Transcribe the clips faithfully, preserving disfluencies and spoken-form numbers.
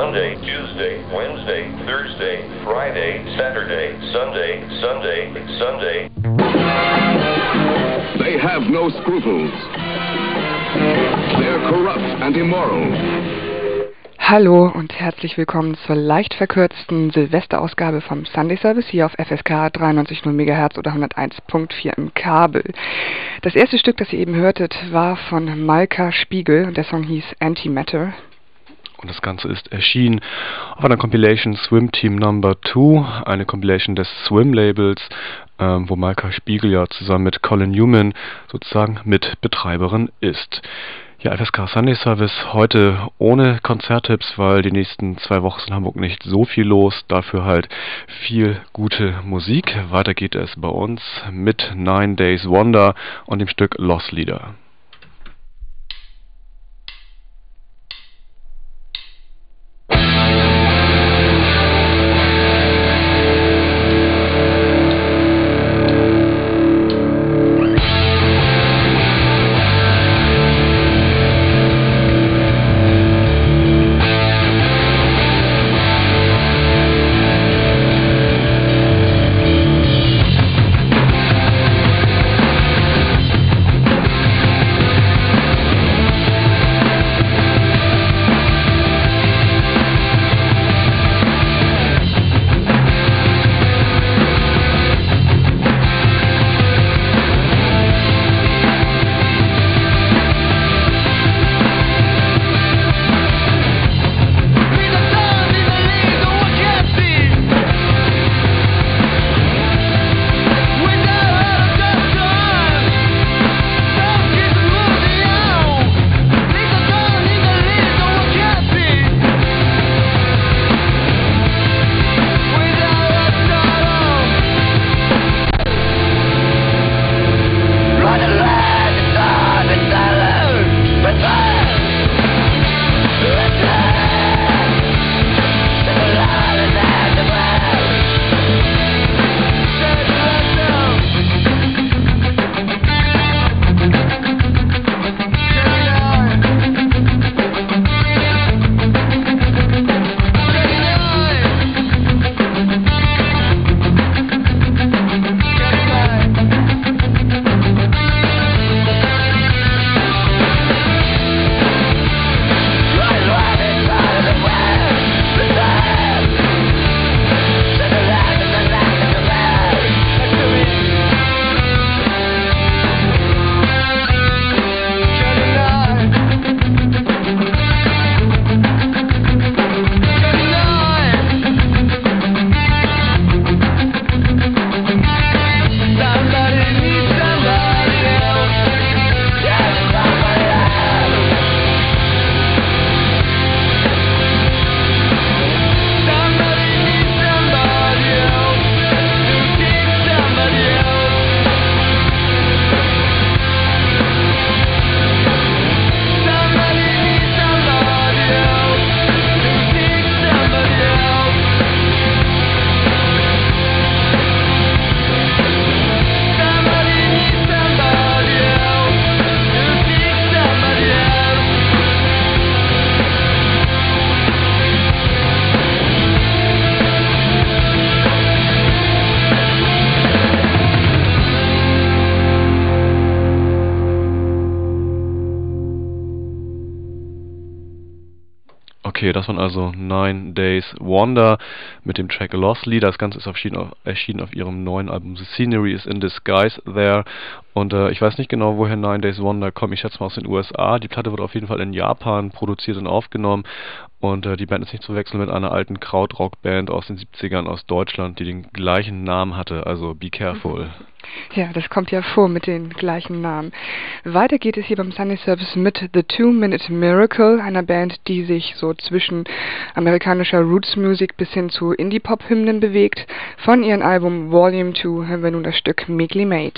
Monday, Tuesday, Wednesday, Thursday, Friday, Saturday, Sunday, Sunday, Sunday. They have no scruples. They're corrupt and immoral. Hallo und herzlich willkommen zur leicht verkürzten Silvesterausgabe vom Sunday Service hier auf F S K dreiundneunzig Komma null Megahertz oder hunderteins Komma vier im Kabel. Das erste Stück, das ihr eben hörtet, war von Malka Spiegel und der Song hieß Antimatter. Und das Ganze ist erschienen auf einer Compilation Swim Team Number two, eine Compilation des Swim-Labels, ähm, wo Malka Spiegel ja zusammen mit Colin Newman sozusagen Mitbetreiberin ist. Ja, F S K Sunday Service heute ohne Konzerttipps, weil die nächsten zwei Wochen in Hamburg nicht so viel los, dafür halt viel gute Musik. Weiter geht es bei uns mit Nine Days Wonder und dem Stück Lost Leader. Okay, das waren also Nine Days Wonder mit dem Track Lost Leader. Das Ganze ist erschienen auf, erschienen auf ihrem neuen Album The Scenery is in Disguise There. Und äh, ich weiß nicht genau, woher Nine Days Wonder kommt. Ich schätze mal aus den U S A. Die Platte wurde auf jeden Fall in Japan produziert und aufgenommen. Und äh, die Band ist nicht zu wechseln mit einer alten Krautrock-Band aus den siebzigern aus Deutschland, die den gleichen Namen hatte. Also be careful. Ja, das kommt ja vor mit den gleichen Namen. Weiter geht es hier beim Sunday Service mit The Two-Minute Miracle, einer Band, die sich so zwischen amerikanischer Roots-Music bis hin zu Indie-Pop-Hymnen bewegt. Von ihrem Album Volume two hören wir nun das Stück Meekly Made.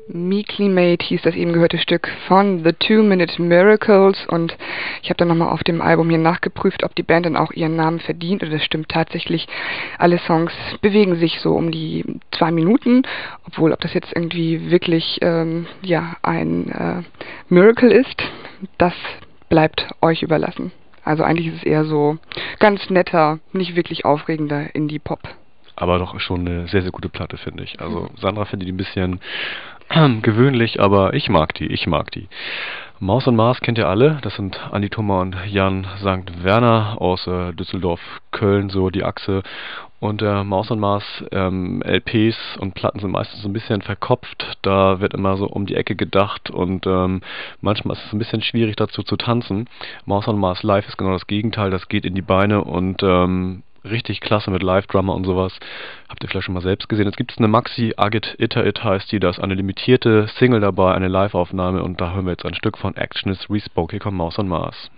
Meekly Made hieß das eben gehörte Stück von The Two-Minute Miracles, und ich habe dann nochmal auf dem Album hier nachgeprüft, ob die Band dann auch ihren Namen verdient, und das stimmt tatsächlich. Alle Songs bewegen sich so um die zwei Minuten, obwohl ob das jetzt irgendwie wirklich ähm, ja ein äh, Miracle ist, das bleibt euch überlassen. Also eigentlich ist es eher so ganz netter, nicht wirklich aufregender Indie-Pop. Aber doch schon eine sehr, sehr gute Platte, finde ich. Also Sandra findet die ein bisschen gewöhnlich, aber ich mag die, ich mag die. Maus und Mars kennt ihr alle, das sind Andi Thoma und Jan Sankt Werner aus äh, Düsseldorf, Köln, so die Achse. Und äh, Maus und Mars ähm, L Ps und Platten sind meistens so ein bisschen verkopft, da wird immer so um die Ecke gedacht und ähm, manchmal ist es ein bisschen schwierig dazu zu tanzen. Maus und Mars Live ist genau das Gegenteil, das geht in die Beine und ähm, richtig klasse mit Live-Drummer und sowas. Habt ihr vielleicht schon mal selbst gesehen. Jetzt gibt es eine Maxi, Agit Ita It heißt die, da ist eine limitierte Single dabei, eine Live-Aufnahme, und da hören wir jetzt ein Stück von Action is Respoke. Hier kommt Maus und Mars.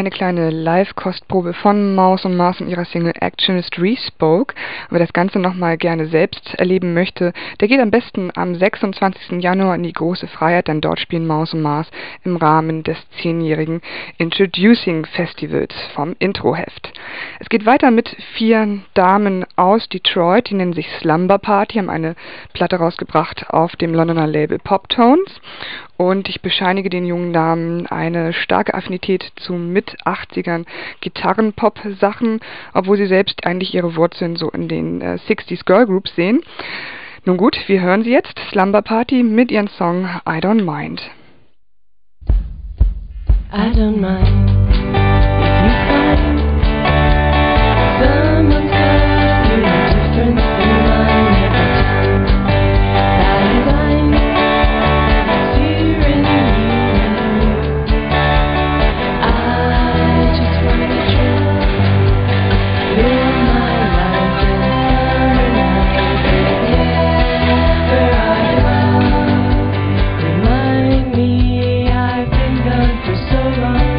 eine kleine Live-Kostprobe von Mouse und Mars und ihrer Single Actionist Respoke. Wer das Ganze nochmal gerne selbst erleben möchte, der geht am besten am sechsundzwanzigsten Januar in die Große Freiheit, denn dort spielen Mouse und Mars im Rahmen des zehnjährigen Introducing Festivals vom Introheft. Es geht weiter mit vier Damen aus Detroit, die nennen sich Slumber Party, haben eine Platte rausgebracht auf dem Londoner Label Poptones. Und ich bescheinige den jungen Damen eine starke Affinität zu Mit-achtzigern Gitarren-Pop-Sachen, obwohl sie selbst eigentlich ihre Wurzeln so in den äh, sixties Girl Groups sehen. Nun gut, wir hören sie jetzt, Slumber Party mit ihrem Song I Don't Mind. I don't mind if you find someone else who is different than mine every time that I find it's here in you and you. I just want to try live my life in summer nights wherever I go. Remind me I've been gone for so long.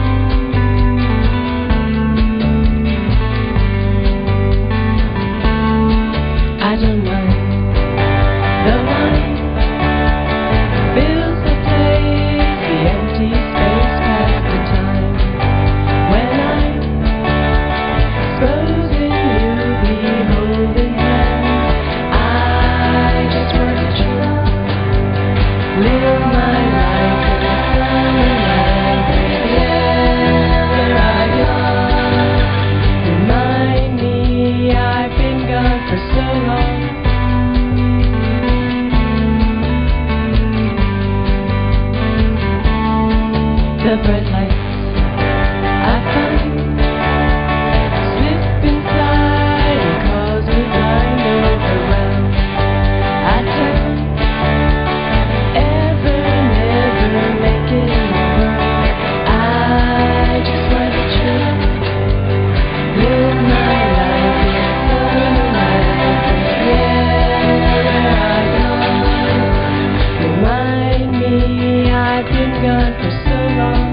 I don't mind the one fills the place, the empty space past the time when I'm supposing you'll be holding hands. I just want to try live my life in a summer night wherever I go. Remind me I've been gone for so long. The bright lights I find slip inside and cause me blind overwhelmed. I turn ever, never make it in the world. I just want to try live my life in a summer night wherever I go. Remind me I've been gone for so long.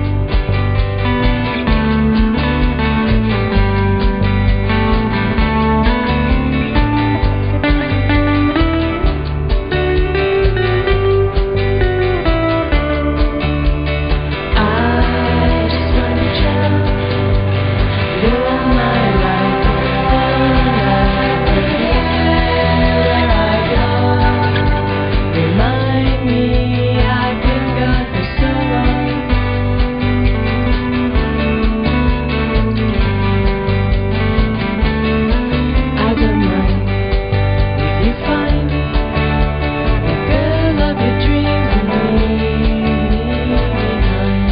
I just want to try live my life in a summer night wherever I go. Remind me I've been gone for so long. I don't mind if you find the girl of your dreams and leave me behind.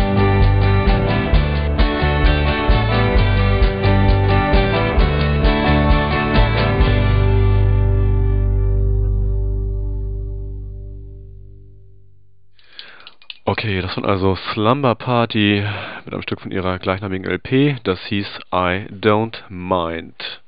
Okay, das waren also Slumber Party mit einem Stück von ihrer gleichnamigen L P, das hieß I Don't Mind.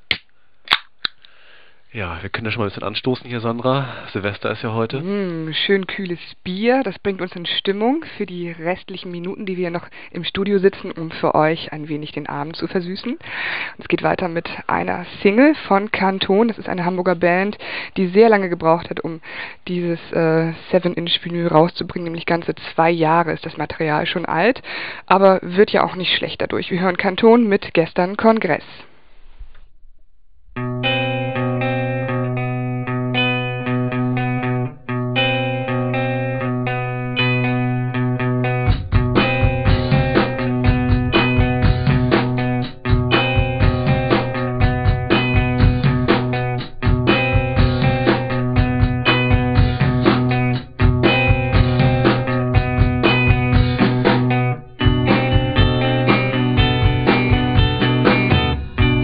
Ja, wir können ja schon mal ein bisschen anstoßen hier, Sandra. Silvester ist ja heute. Mm, schön kühles Bier, das bringt uns in Stimmung für die restlichen Minuten, die wir noch im Studio sitzen, um für euch ein wenig den Abend zu versüßen. Es geht weiter mit einer Single von Kanton. Das ist eine Hamburger Band, die sehr lange gebraucht hat, um dieses äh, seven inch Vinyl rauszubringen, nämlich ganze zwei Jahre ist das Material schon alt, aber wird ja auch nicht schlecht dadurch. Wir hören Kanton mit Gestern Kongress. I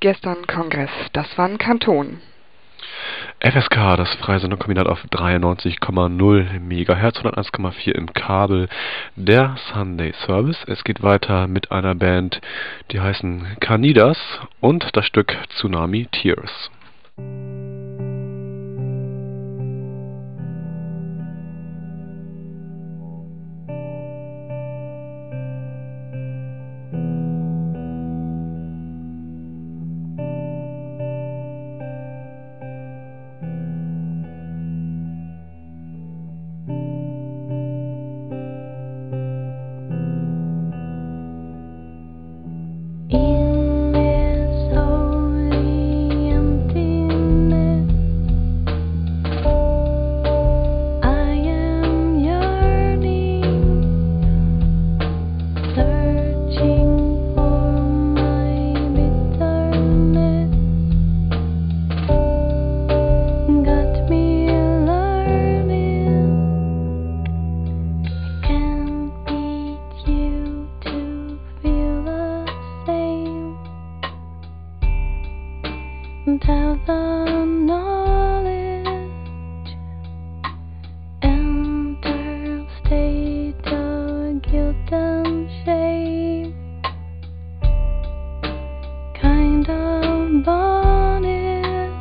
gestern Kongress. Das war ein Kanton. F S K, das Freisenderkombinat auf dreiundneunzig Komma null Megahertz, hunderteins Komma vier im Kabel, der Sunday Service. Es geht weiter mit einer Band, die heißen Carnidas und das Stück Tsunami Tears. In this holy emptiness, I am yearning, searching for my bitterness. Got me learning, I can't beat you to feel the same. Without the knowledge, enter state of guilt and shame, kind of bonnet.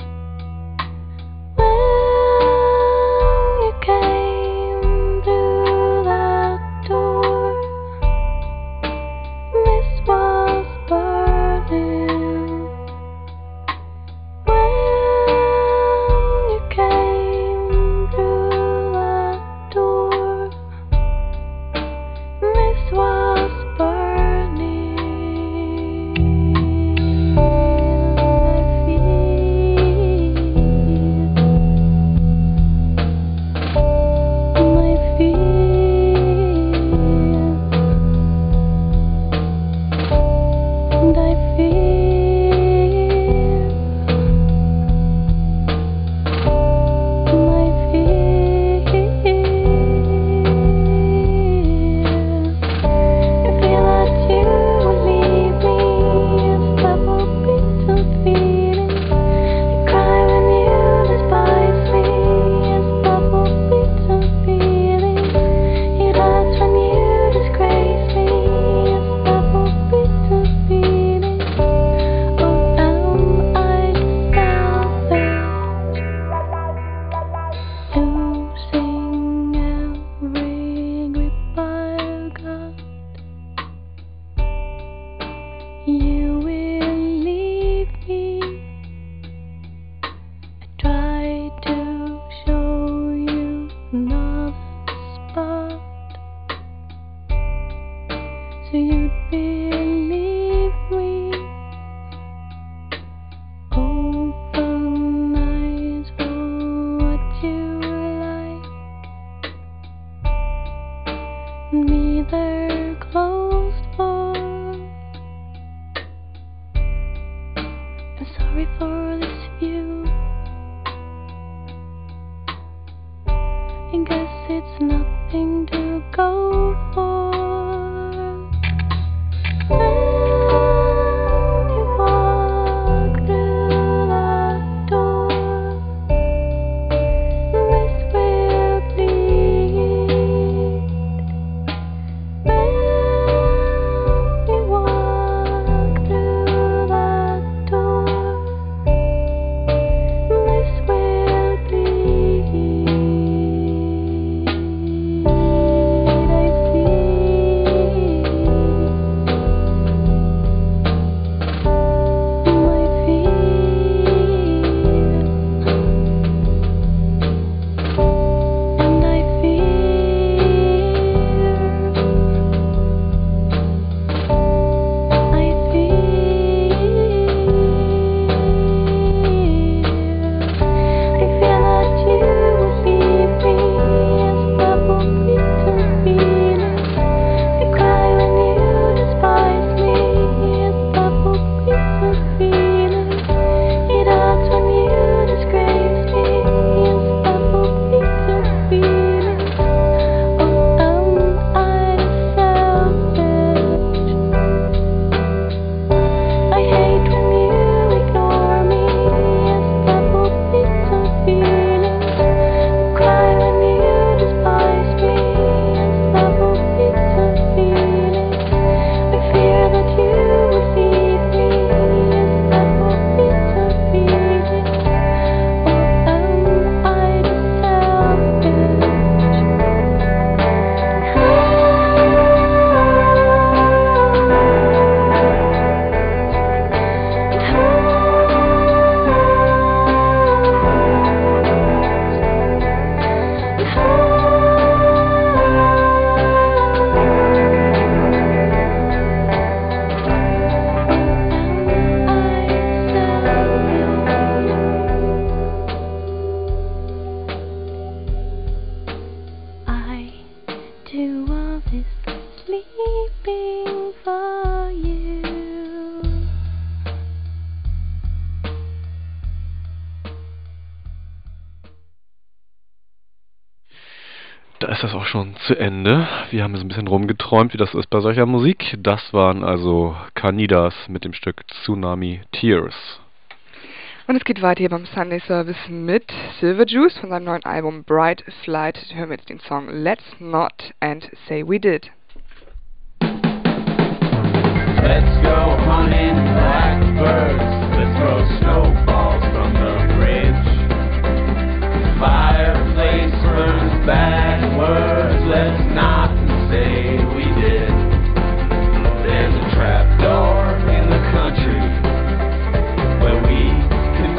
When you came through that door, this was burning. When you came through that door, this was burning. I feel my fear, and I fear. My fear. I feel that you would leave me as double bitter feelings. I cry when you despise me as double bitter feelings. It hurts when you disgrace me as double bitter feelings. Oh, am I selfish? Losing every grip I've got. You will leave me. I try to show you another spot, so you'd believe me. Open eyes for what you like, me they're closed for. I'm sorry for this view. I guess it's nothing to go for. When you walk through that door, this will bleed. When you walk through that door, this will bleed. da ist das auch schon zu Ende. Wir haben so ein bisschen rumgeträumt, wie das ist bei solcher Musik. Das waren also Carnidas mit dem Stück Tsunami Tears. Und es geht weiter hier beim Sunday Service mit Silverjuice von seinem neuen Album Bright Flight. Hören wir jetzt den Song Let's Not and Say We Did. Let's go hunting blackbirds. Let's throw snowballs from the bridge. Fireplace burns backwards. Let's not say we did. There's a trapdoor in the country where we can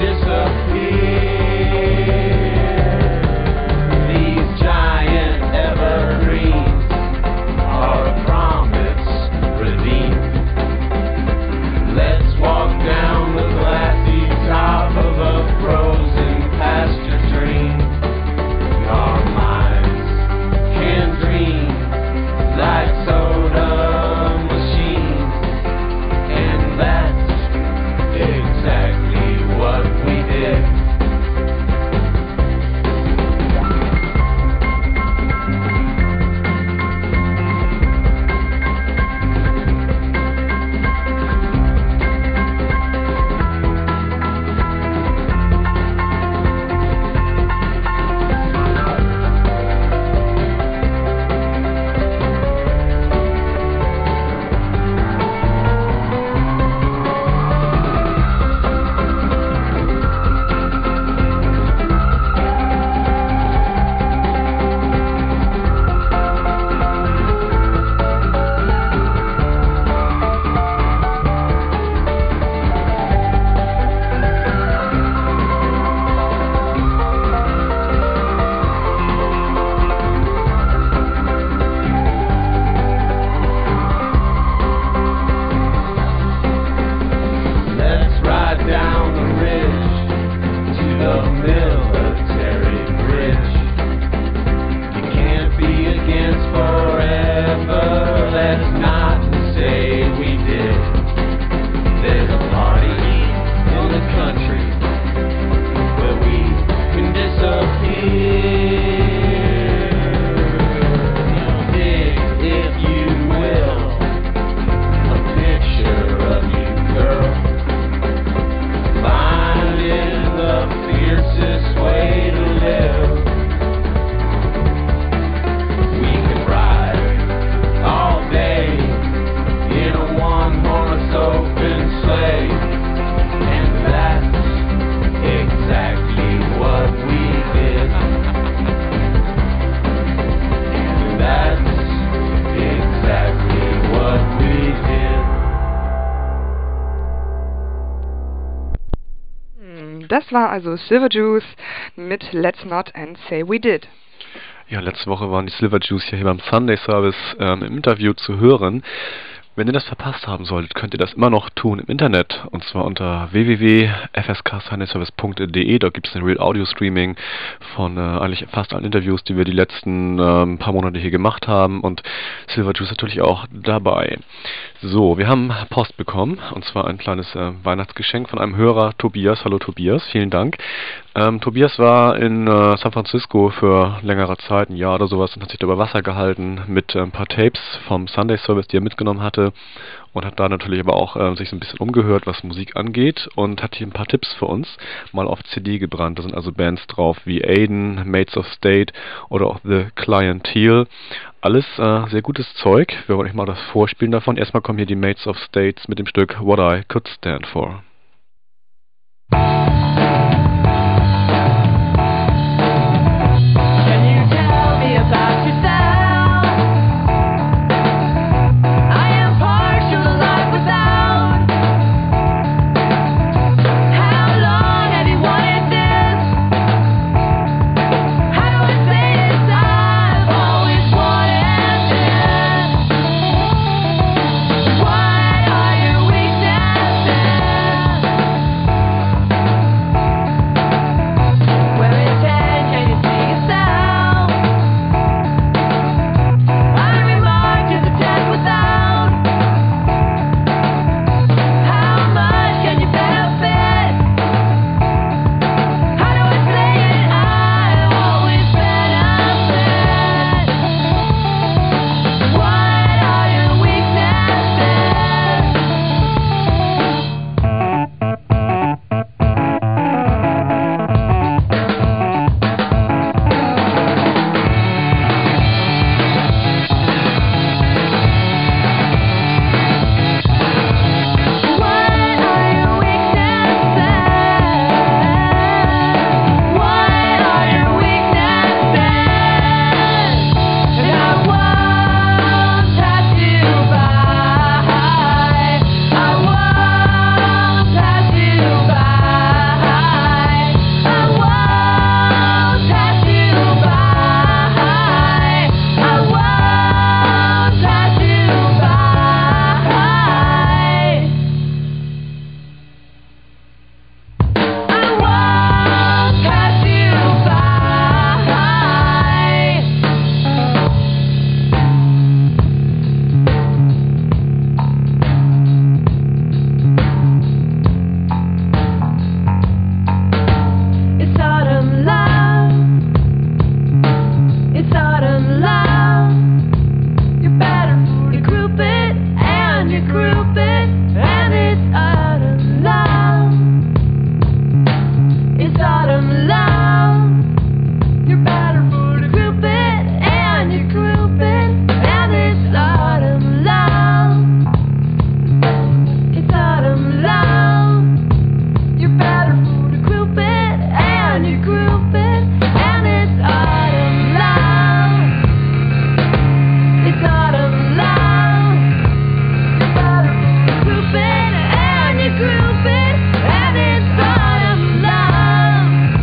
disappear. These giant evergreens are a promise redeemed. Let's walk down the glassy top of a frozen pasture dream. Our minds can dream like soda machines, and that's exactly what we did. Let's ride down the ridge to the military bridge. You can't be against forever. Let's not say we did. There's a party in the country where we can disappear. Dig, if you will, a picture of you, girl. Finding the fiercest way to live. We can ride all day in a one-horse open sleigh, and that's exactly what we did. And that's exactly what we did. Das war also Silverjuice mit Let's Not and Say We Did. Ja, letzte Woche waren die Silverjuice hier beim Sunday Service ähm, im Interview zu hören. Wenn ihr das verpasst haben solltet, könnt ihr das immer noch tun im Internet, und zwar unter w w w punkt f s k sunday service punkt d e. Da gibt es ein Real Audio Streaming von äh, eigentlich fast allen Interviews, die wir die letzten ähm, paar Monate hier gemacht haben, und Silverjuice natürlich auch dabei. So, wir haben Post bekommen, und zwar ein kleines äh, Weihnachtsgeschenk von einem Hörer, Tobias. Hallo Tobias, vielen Dank. Ähm, Tobias war in äh, San Francisco für längere Zeit, ein Jahr oder sowas, und hat sich da über Wasser gehalten mit äh, ein paar Tapes vom Sunday Service, die er mitgenommen hatte, und hat da natürlich aber auch äh, sich so ein bisschen umgehört, was Musik angeht, und hat hier ein paar Tipps für uns mal auf C D gebrannt. Da sind also Bands drauf wie Aiden, Mates of State oder auch The Clientele. Alles äh, sehr gutes Zeug. Wir wollen euch mal das vorspielen davon. Erstmal kommen hier die Mates of States mit dem Stück What I Could Stand For. Can you tell me about yourself? I am partial to life without. How long have you wanted this? How do I say this? I've always wanted this. What are your weaknesses? It's autumn love. You're better for the group it and you group it, and it's autumn love. It's autumn love. You're better for the group it and you group it, and it's autumn love. It's autumn love. You're better for the group it and you group it, and it's autumn love.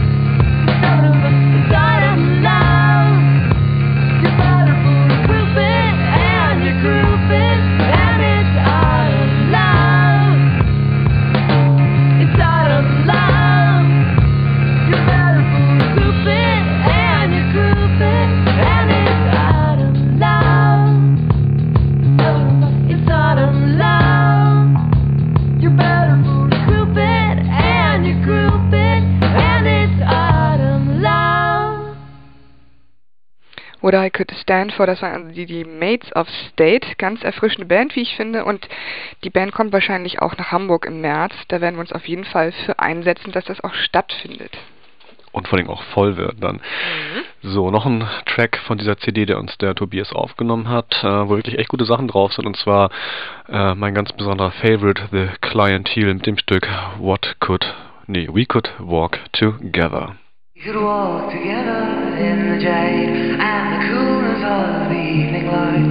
It's autumn love. You're better for the group it and you group it, and it's autumn love. It's autumn love. You're better for the group it and you group it, and it's autumn love. It's autumn love. You're better for the group it and you group it, and it's autumn love. What I Could Stand For, das waren also die, die Mates of State, ganz erfrischende Band, wie ich finde, und die Band kommt wahrscheinlich auch nach Hamburg im März. Da werden wir uns auf jeden Fall für einsetzen, dass das auch stattfindet. Und vor allem auch voll wird dann. So, noch ein Track von dieser C D, der uns der Tobias aufgenommen hat, äh, wo wirklich echt gute Sachen drauf sind, und zwar äh, mein ganz besonderer Favorite, The Clientele, mit dem Stück What Could, nee, We Could Walk Together. We could walk together in the jade and the coolness of the evening light,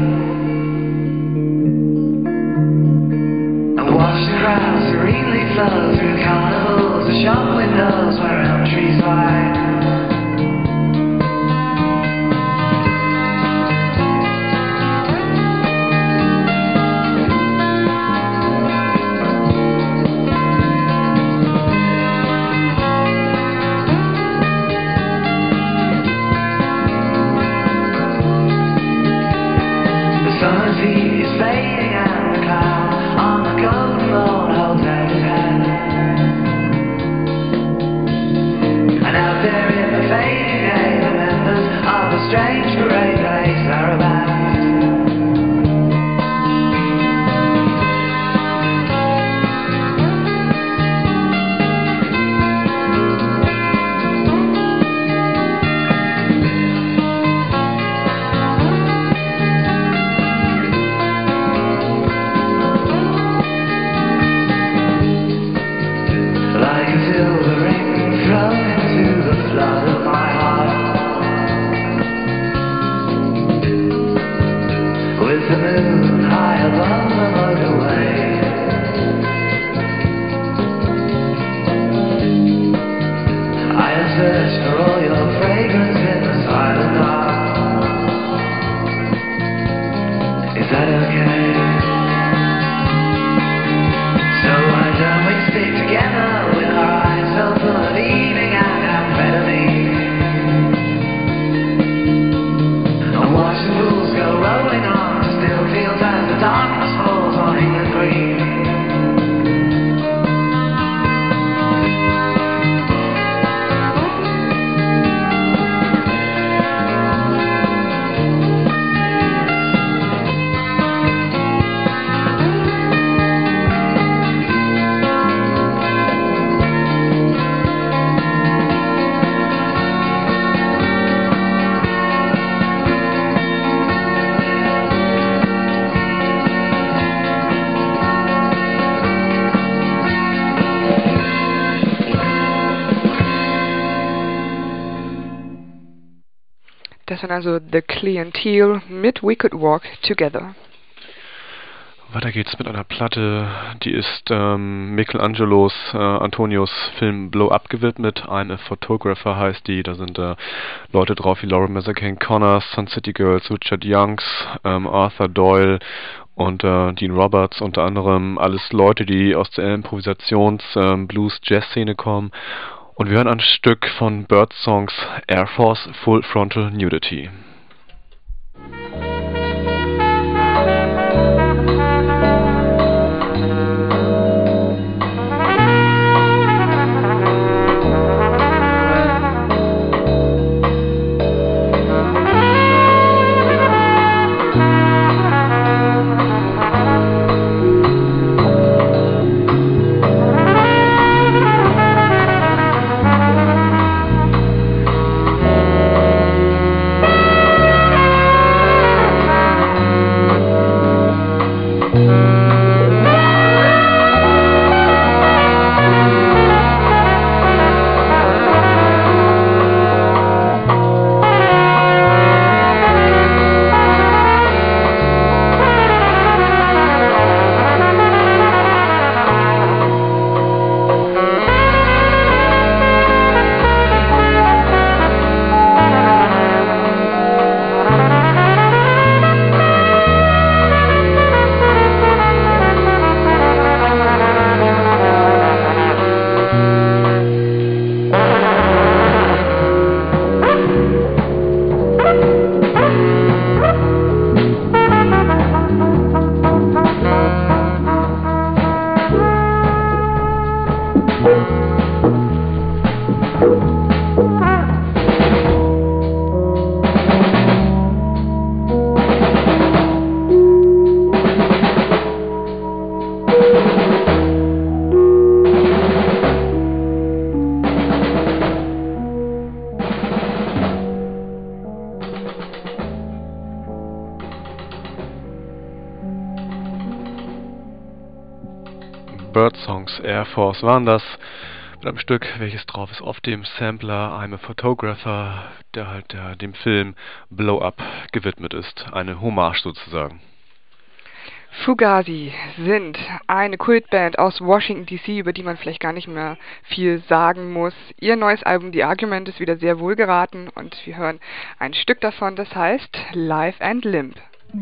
and watch the crowd serenely flow through carnivals, the shop windows where elm trees lie. The summer's heat is fading and the cloud on the golden road holds out his hand. And out there in the fading day, the members of a strange parade play Saraband. Like a silver ring thrown into the flood of my heart, with the moon high above the motorway. I have searched for all your fragrance in the silent dark. Is that okay? So why don't we stick together with our eyes so full of evening and amphetamine, and watch the fools go rolling on to still fields as the darkness falls on England green. Das sind also The Clientele mit We Could Walk Together. Weiter geht's mit einer Platte, die ist ähm, Michelangelos äh, Antonios Film Blow Up gewidmet. I'm a Photographer heißt die. Da sind äh, Leute drauf wie Laura Mazzacane Connors, Sun City Girls, Richard Youngs, ähm, Arthur Doyle und äh, Dean Roberts unter anderem. Alles Leute, die aus der Improvisations-, ähm, Blues-Jazz-Szene kommen. Und wir hören ein Stück von Birdsongs Air Force Full Frontal Nudity. Thank you. Birdsongs Air Force waren das, mit einem Stück, welches drauf ist auf dem Sampler I'm a Photographer, der halt der, dem Film Blow Up gewidmet ist. Eine Hommage sozusagen. Fugazi sind eine Kultband aus Washington D C, über die man vielleicht gar nicht mehr viel sagen muss. Ihr neues Album The Argument ist wieder sehr wohlgeraten und wir hören ein Stück davon, das heißt Live and Limp.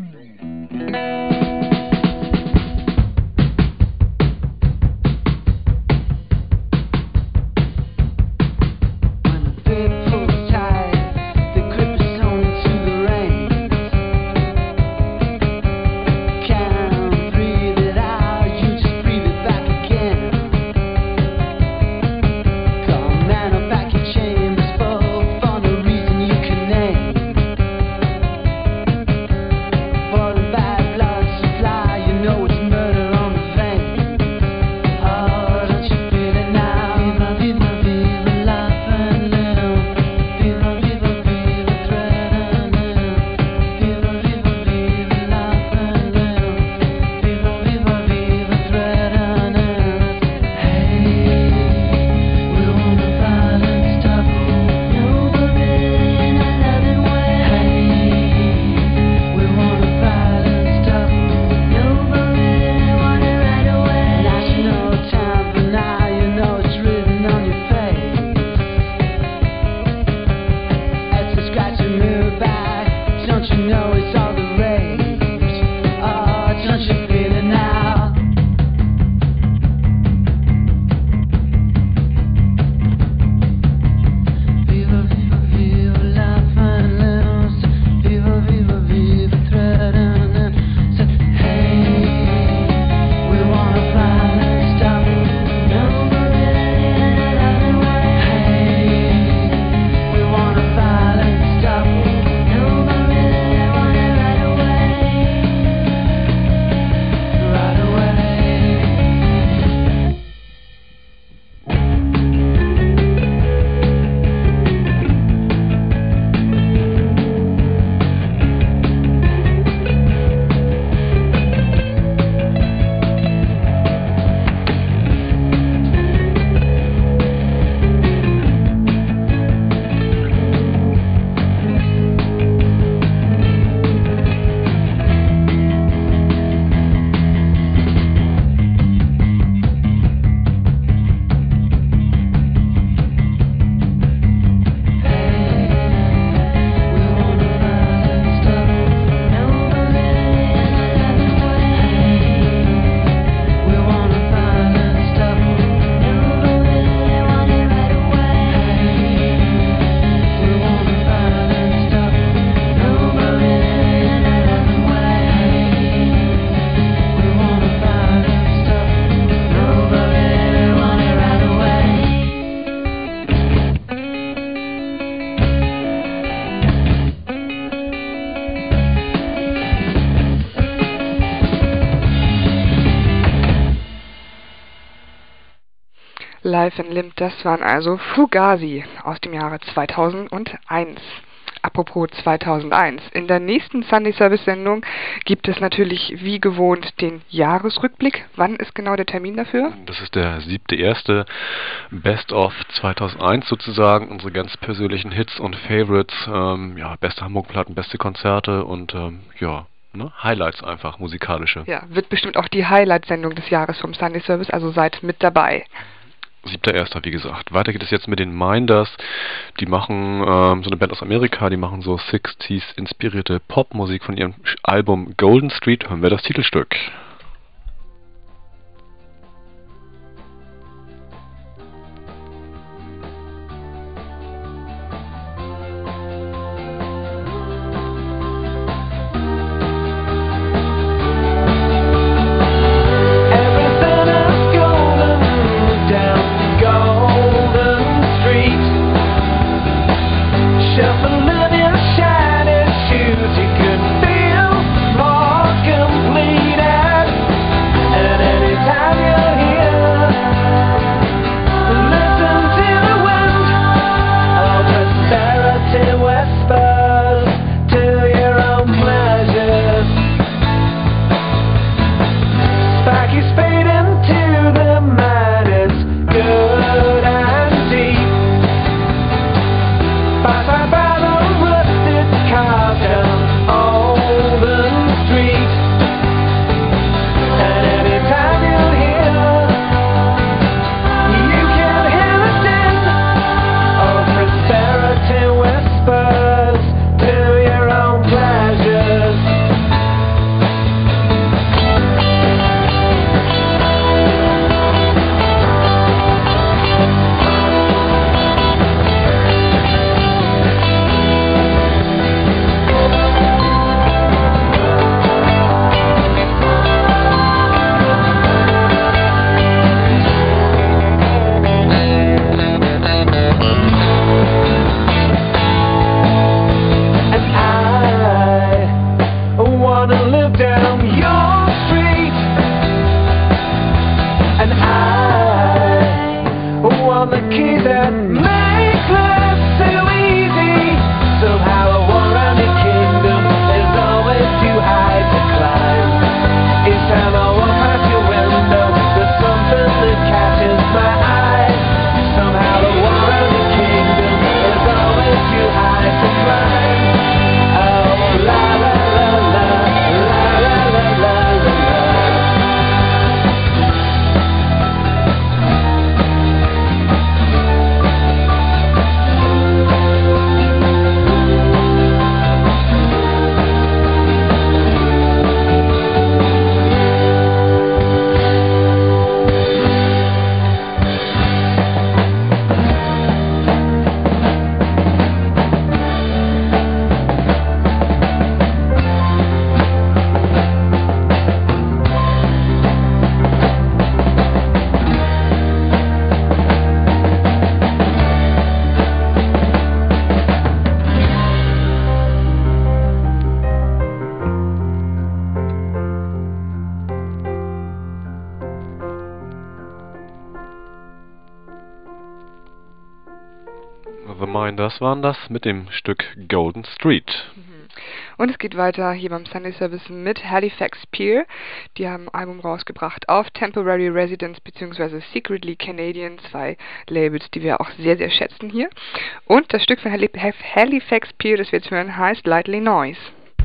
Live and Limp, das waren also Fugazi aus dem Jahre zweitausendeins. Apropos zweitausendeins, in der nächsten Sunday Service Sendung gibt es natürlich wie gewohnt den Jahresrückblick. Wann ist genau der Termin dafür? Das ist der siebte erste Best of zweitausendeins sozusagen, unsere ganz persönlichen Hits und Favorites, ähm, ja, beste Hamburg-Platten, beste Konzerte und ähm, ja, ne, Highlights einfach, musikalische. Ja, wird bestimmt auch die Highlight-Sendung des Jahres vom Sunday Service, also seid mit dabei. siebter erster wie gesagt. Weiter geht es jetzt mit den Minders. Die machen ähm, so eine Band aus Amerika, die machen so sechziger inspirierte Popmusik von ihrem Album Golden Street. Hören wir das Titelstück. Everything is golden down Golden Street. that make life too easy. Somehow a war-rounded kingdom is always too high to climb. Each time I walk past your window, there's something that catches my eye. Somehow the war-rounded kingdom is always too high to climb. Oh, la la la la, la la la la la la. The Minders waren das mit dem Stück Golden Street. Und es geht weiter hier beim Sunday Service mit Halifax Pier. Die haben ein Album rausgebracht auf Temporary Residence bzw. Secretly Canadian, zwei Labels, die wir auch sehr, sehr schätzen hier. Und das Stück von Hali- Halifax Pier, das wir jetzt hören, heißt Lightly Noise.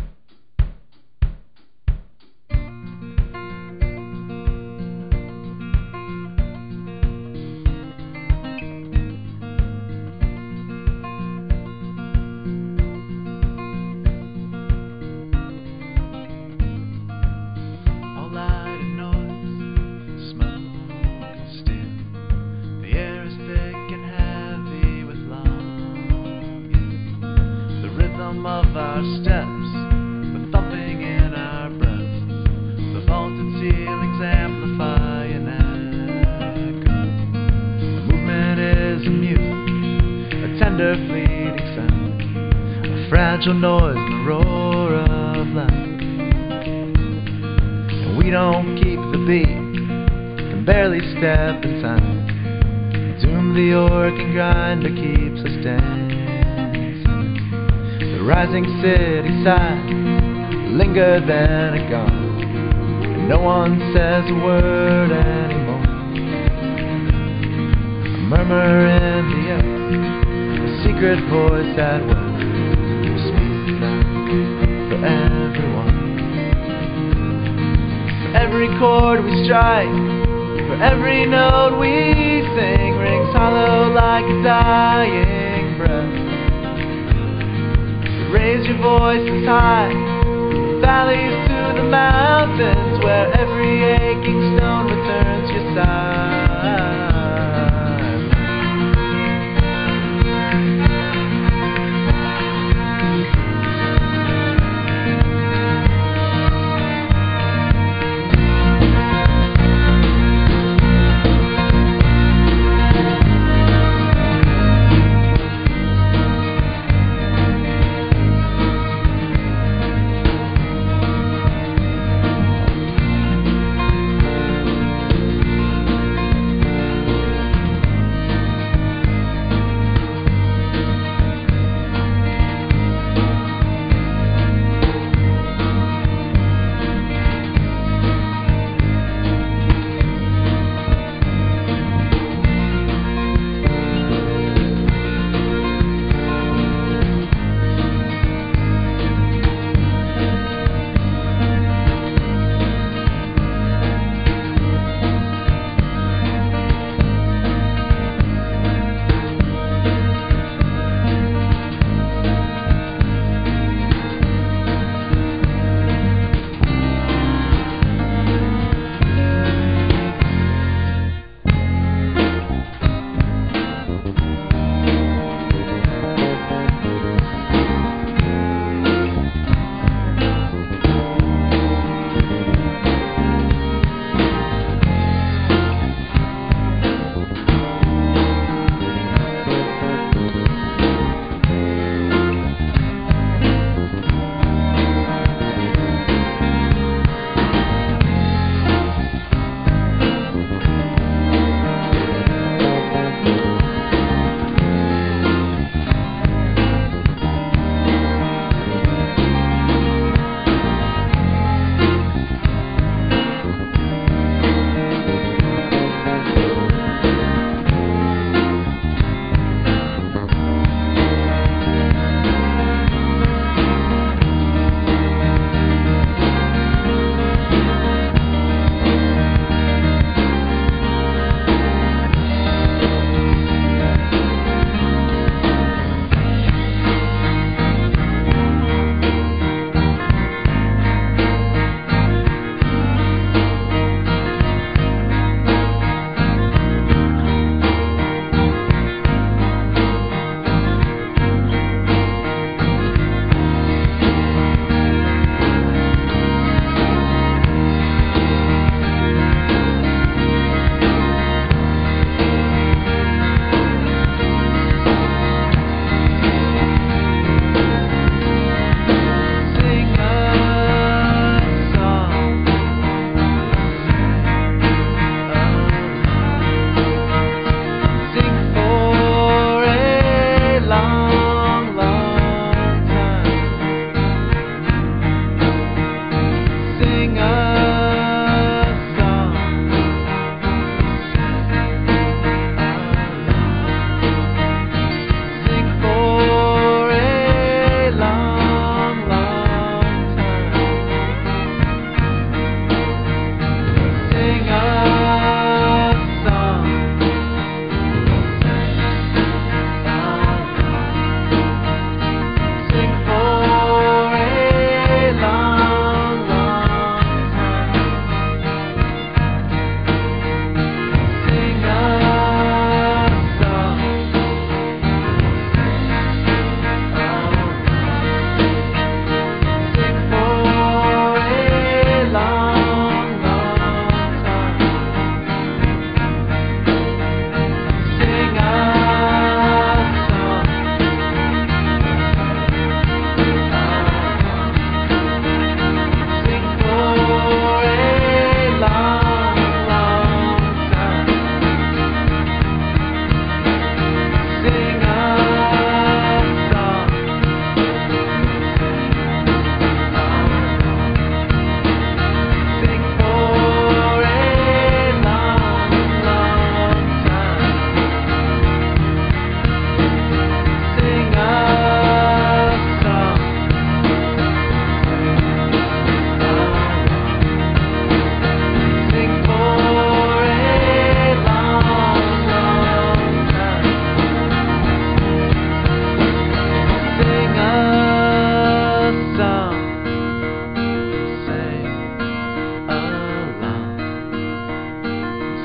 All light and noise, smoke and steam. The air is thick and heavy with longing. The rhythm of our steps, the thumping in our breaths. The vaulted ceilings amplify an echo. The movement is a music, a tender fleeting sound, a fragile noise in the roar of life. We don't keep the beat, can barely step in time. The doom of the organ grinder keeps us dancing. The rising city sighs, linger then are gone, and no one says a word anymore. A murmur in the air, a secret voice at work, speaks out for everyone. Every chord we strike, for every note we sing, rings hollow like a dying breath. So raise your voices high, from the valleys to the mountains, where every aching stone returns your side.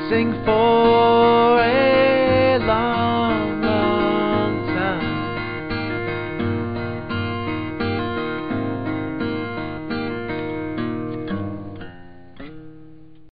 sing for